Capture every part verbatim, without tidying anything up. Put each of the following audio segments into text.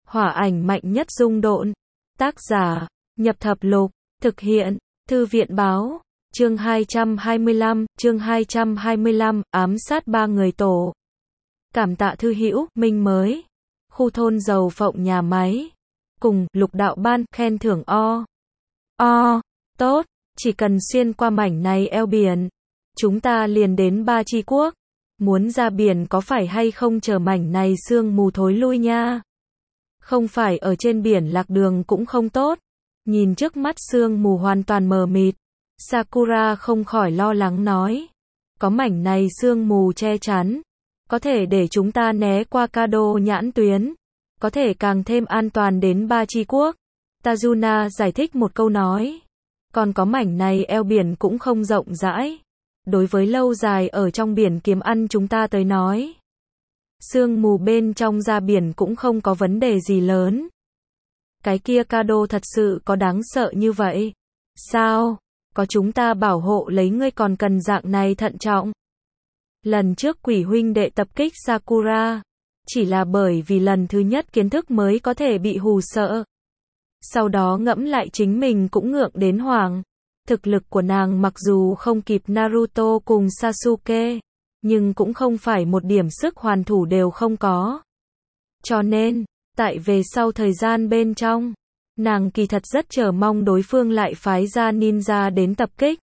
Hỏa ảnh mạnh nhất dung độn. Tác giả, Nhập Thập Lục, thực hiện, Thư viện báo, chương hai trăm hai mươi lăm, chương hai trăm hai mươi lăm, ám sát ba người tổ. Cảm tạ thư hữu, Minh mới. Khu thôn dầu Phộng nhà máy. Cùng, lục đạo ban, khen thưởng o. O, tốt, chỉ cần xuyên qua mảnh này eo biển. Chúng ta liền đến Ba Chi Quốc. Muốn ra biển có phải hay không chờ mảnh này sương mù thối lui nha. Không phải ở trên biển lạc đường cũng không tốt. Nhìn trước mắt sương mù hoàn toàn mờ mịt. Sakura không khỏi lo lắng nói. Có mảnh này sương mù che chắn. Có thể để chúng ta né qua Kado nhãn tuyến. Có thể càng thêm an toàn đến Ba Chi Quốc. Tajuna giải thích một câu nói. Còn có mảnh này eo biển cũng không rộng rãi. Đối với lâu dài ở trong biển kiếm ăn chúng ta tới nói. Sương mù bên trong ra biển cũng không có vấn đề gì lớn. Cái kia Kado thật sự có đáng sợ như vậy? Sao? Có chúng ta bảo hộ lấy ngươi còn cần dạng này thận trọng. Lần trước quỷ huynh đệ tập kích Sakura. Chỉ là bởi vì lần thứ nhất kiến thức mới có thể bị hù sợ. Sau đó ngẫm lại chính mình cũng ngượng đến hoảng. Thực lực của nàng mặc dù không kịp Naruto cùng Sasuke. Nhưng cũng không phải một điểm sức hoàn thủ đều không có. Cho nên, tại về sau thời gian bên trong, nàng kỳ thật rất chờ mong đối phương lại phái ra ninja đến tập kích.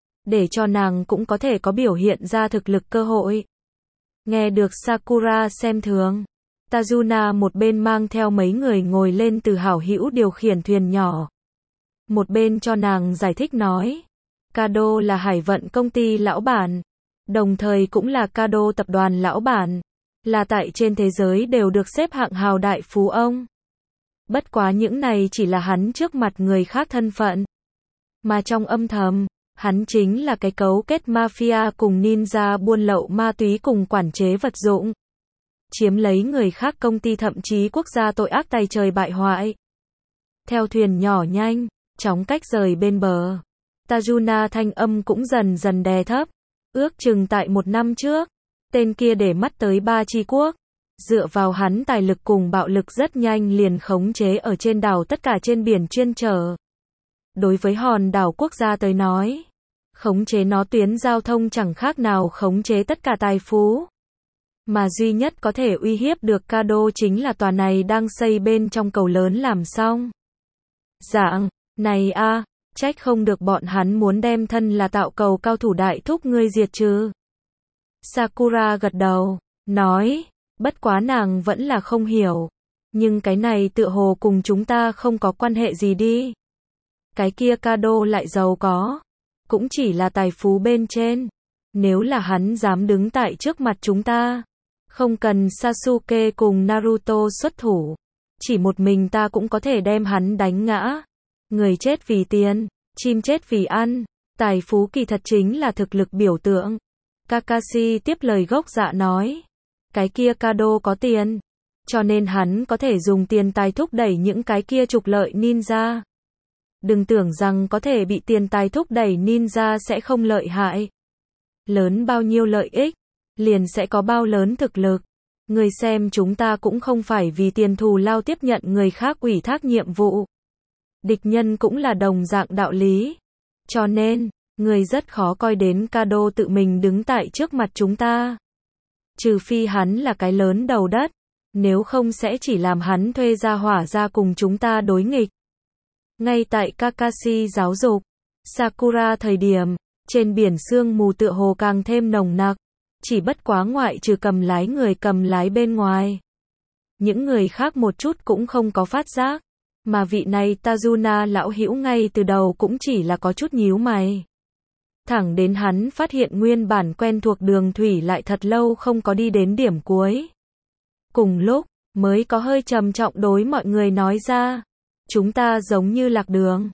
Để cho nàng cũng có thể có biểu hiện ra thực lực cơ hội. Nghe được Sakura xem thường, Tajuna một bên mang theo mấy người ngồi lên từ hảo hữu điều khiển thuyền nhỏ. Một bên cho nàng giải thích nói, Kado là hải vận công ty lão bản, đồng thời cũng là Kado tập đoàn lão bản, là tại trên thế giới đều được xếp hạng hào đại phú ông. Bất quá những này chỉ là hắn trước mặt người khác thân phận. Mà trong âm thầm, hắn chính là cái cấu kết mafia cùng ninja buôn lậu ma túy cùng quản chế vật dụng. Chiếm lấy người khác công ty thậm chí quốc gia tội ác tày trời bại hoại. Theo thuyền nhỏ nhanh, chóng cách rời bên bờ. Tajuna thanh âm cũng dần dần đè thấp. Ước chừng tại một năm trước, tên kia để mắt tới Ba Chi Quốc. Dựa vào hắn tài lực cùng bạo lực rất nhanh liền khống chế ở trên đảo tất cả trên biển chuyên chở. Đối với hòn đảo quốc gia tới nói, khống chế nó tuyến giao thông chẳng khác nào khống chế tất cả tài phú. Mà duy nhất có thể uy hiếp được Kado chính là tòa này đang xây bên trong cầu lớn làm xong. Dạng, này a, trách không được bọn hắn muốn đem thân là tạo cầu cao thủ đại thúc ngươi diệt trừ. Sakura gật đầu, nói, bất quá nàng vẫn là không hiểu. Nhưng cái này tựa hồ cùng chúng ta không có quan hệ gì đi. Cái kia Kado lại giàu có. Cũng chỉ là tài phú bên trên. Nếu là hắn dám đứng tại trước mặt chúng ta. Không cần Sasuke cùng Naruto xuất thủ. Chỉ một mình ta cũng có thể đem hắn đánh ngã. Người chết vì tiền, chim chết vì ăn. Tài phú kỳ thật chính là thực lực biểu tượng. Kakashi tiếp lời gốc dạ nói. Cái kia Kado có tiền. Cho nên hắn có thể dùng tiền tài thúc đẩy những cái kia trục lợi ninja. Đừng tưởng rằng có thể bị tiền tài thúc đẩy ninja sẽ không lợi hại. Lớn bao nhiêu lợi ích, liền sẽ có bao lớn thực lực. Người xem chúng ta cũng không phải vì tiền thù lao tiếp nhận người khác ủy thác nhiệm vụ. Địch nhân cũng là đồng dạng đạo lý. Cho nên, người rất khó coi đến Kado tự mình đứng tại trước mặt chúng ta. Trừ phi hắn là cái lớn đầu đất. Nếu không sẽ chỉ làm hắn thuê ra hỏa ra cùng chúng ta đối nghịch. Ngay tại Kakashi giáo dục, Sakura thời điểm, trên biển sương mù tựa hồ càng thêm nồng nặc. Chỉ bất quá ngoại trừ cầm lái người cầm lái bên ngoài. Những người khác một chút cũng không có phát giác. Mà vị này Tajuna lão hữu ngay từ đầu cũng chỉ là có chút nhíu mày. Thẳng đến hắn phát hiện nguyên bản quen thuộc đường thủy lại thật lâu không có đi đến điểm cuối. Cùng lúc, mới có hơi trầm trọng đối mọi người nói ra. Chúng ta giống như lạc đường.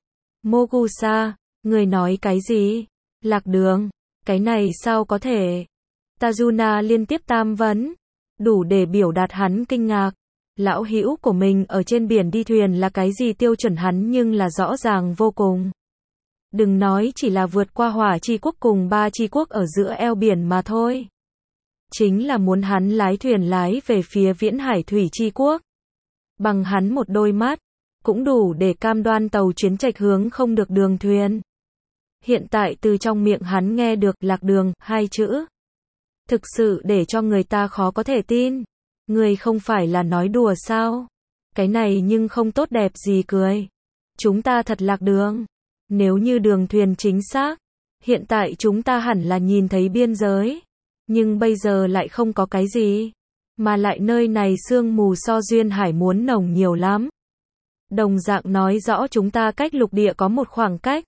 Mogusa, người nói cái gì? Lạc đường? Cái này sao có thể? Tajuna liên tiếp tam vấn. Đủ để biểu đạt hắn kinh ngạc. Lão hữu của mình ở trên biển đi thuyền là cái gì tiêu chuẩn hắn nhưng là rõ ràng vô cùng. Đừng nói chỉ là vượt qua Hỏa Chi Quốc cùng Ba Chi Quốc ở giữa eo biển mà thôi. Chính là muốn hắn lái thuyền lái về phía Viễn Hải Thủy Chi Quốc. Bằng hắn một đôi mắt, cũng đủ để cam đoan tàu chuyến chệch hướng không được đường thuyền. Hiện tại từ trong miệng hắn nghe được lạc đường, hai chữ. Thực sự để cho người ta khó có thể tin. Người không phải là nói đùa sao? Cái này nhưng không tốt đẹp gì cười. Chúng ta thật lạc đường. Nếu như đường thuyền chính xác, hiện tại chúng ta hẳn là nhìn thấy biên giới. Nhưng bây giờ lại không có cái gì. Mà lại nơi này sương mù so duyên hải muốn nồng nhiều lắm. Đồng dạng nói rõ chúng ta cách lục địa có một khoảng cách.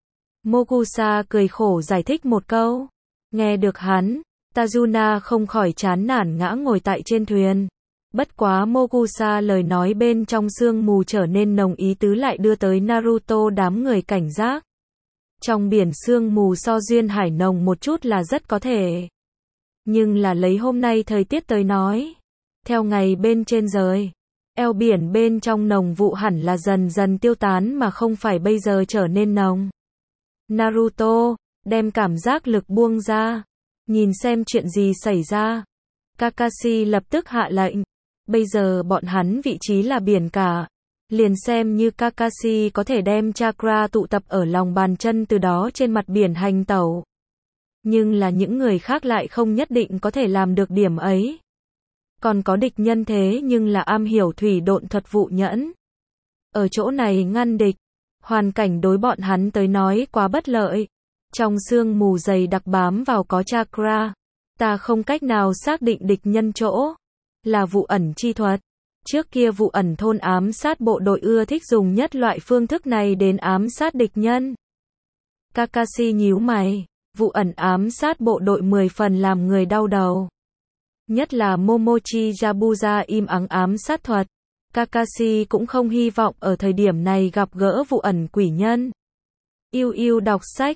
Mogusa cười khổ giải thích một câu. Nghe được hắn, Tajuna không khỏi chán nản ngã ngồi tại trên thuyền. Bất quá Mogusa lời nói bên trong sương mù trở nên nồng ý tứ lại đưa tới Naruto đám người cảnh giác. Trong biển sương mù so duyên hải nồng một chút là rất có thể. Nhưng là lấy hôm nay thời tiết tới nói. Theo ngày bên trên rời. Eo biển bên trong nồng vụ hẳn là dần dần tiêu tán mà không phải bây giờ trở nên nồng. Naruto, đem cảm giác lực buông ra. Nhìn xem chuyện gì xảy ra. Kakashi lập tức hạ lệnh. Bây giờ bọn hắn vị trí là biển cả. Liền xem như Kakashi có thể đem chakra tụ tập ở lòng bàn chân từ đó trên mặt biển hành tẩu. Nhưng là những người khác lại không nhất định có thể làm được điểm ấy. Còn có địch nhân thế nhưng là am hiểu thủy độn thuật vụ nhẫn. Ở chỗ này ngăn địch. Hoàn cảnh đối bọn hắn tới nói quá bất lợi. Trong sương mù dày đặc bám vào có chakra. Ta không cách nào xác định địch nhân chỗ. Là vụ ẩn chi thuật. Trước kia vụ ẩn thôn ám sát bộ đội ưa thích dùng nhất loại phương thức này đến ám sát địch nhân. Kakashi nhíu mày. Vụ ẩn ám sát bộ đội mười phần làm người đau đầu. Nhất là Momochi Yabuza im ắng ám sát thuật. Kakashi cũng không hy vọng ở thời điểm này gặp gỡ vụ ẩn quỷ nhân. Yêu yêu đọc sách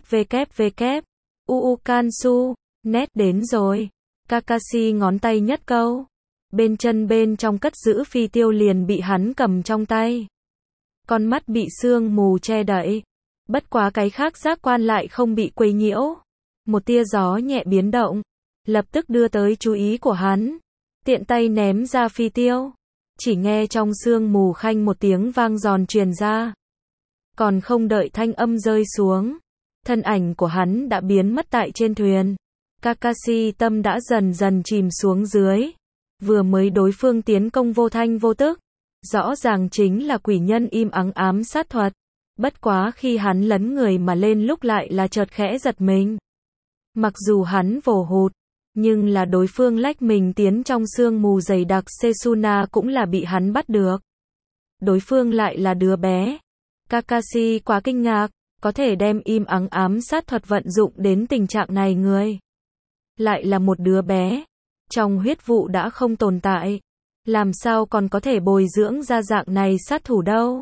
www. Uu Kansu. Nét đến rồi. Kakashi ngón tay nhất câu. Bên chân bên trong cất giữ phi tiêu liền bị hắn cầm trong tay. Con mắt bị sương mù che đậy. Bất quá cái khác giác quan lại không bị quấy nhiễu. Một tia gió nhẹ biến động. Lập tức đưa tới chú ý của hắn. Tiện tay ném ra phi tiêu. Chỉ nghe trong sương mù khanh một tiếng vang giòn truyền ra. Còn không đợi thanh âm rơi xuống. Thân ảnh của hắn đã biến mất tại trên thuyền. Kakashi tâm đã dần dần chìm xuống dưới. Vừa mới đối phương tiến công vô thanh vô tức. Rõ ràng chính là quỷ nhân im ắng ám sát thuật. Bất quá khi hắn lấn người mà lên lúc lại là chợt khẽ giật mình. Mặc dù hắn vồ hụt. Nhưng là đối phương lách mình tiến trong sương mù dày đặc Setsuna cũng là bị hắn bắt được. Đối phương lại là đứa bé. Kakashi quá kinh ngạc. Có thể đem im ắng ám sát thuật vận dụng đến tình trạng này người. Lại là một đứa bé. Trong huyết vụ đã không tồn tại. Làm sao còn có thể bồi dưỡng ra dạng này sát thủ đâu.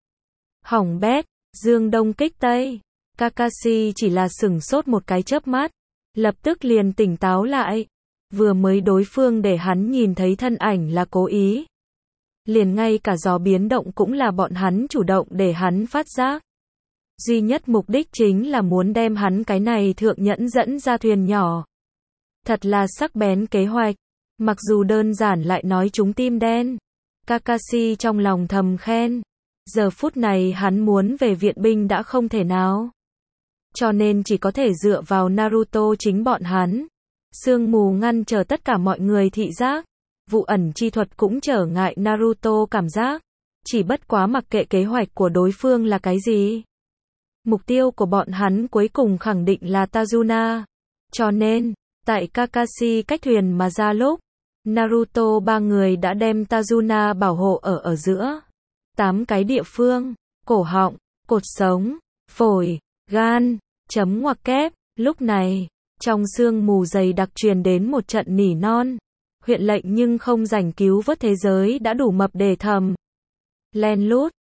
Hỏng bét, dương đông kích tây. Kakashi chỉ là sửng sốt một cái chớp mắt. Lập tức liền tỉnh táo lại. Vừa mới đối phương để hắn nhìn thấy thân ảnh là cố ý. Liền ngay cả gió biến động cũng là bọn hắn chủ động để hắn phát giác. Duy nhất mục đích chính là muốn đem hắn cái này thượng nhẫn dẫn ra thuyền nhỏ. Thật là sắc bén kế hoạch. Mặc dù đơn giản lại nói trúng tim đen. Kakashi trong lòng thầm khen. Giờ phút này hắn muốn về viện binh đã không thể nào. Cho nên chỉ có thể dựa vào Naruto chính bọn hắn. Sương mù ngăn trở tất cả mọi người thị giác. Vụ ẩn chi thuật cũng trở ngại Naruto cảm giác. Chỉ bất quá mặc kệ kế hoạch của đối phương là cái gì. Mục tiêu của bọn hắn cuối cùng khẳng định là Tajuna. Cho nên, tại Kakashi cách thuyền mà ra lúc, Naruto ba người đã đem Tajuna bảo hộ ở ở giữa. Tám cái địa phương, cổ họng, cột sống, phổi, gan, chấm ngoặc kép. Lúc này, trong sương mù dày đặc truyền đến một trận nỉ non. Huyện lệnh nhưng không rảnh cứu vớt thế giới đã đủ mập để thầm. Len lút,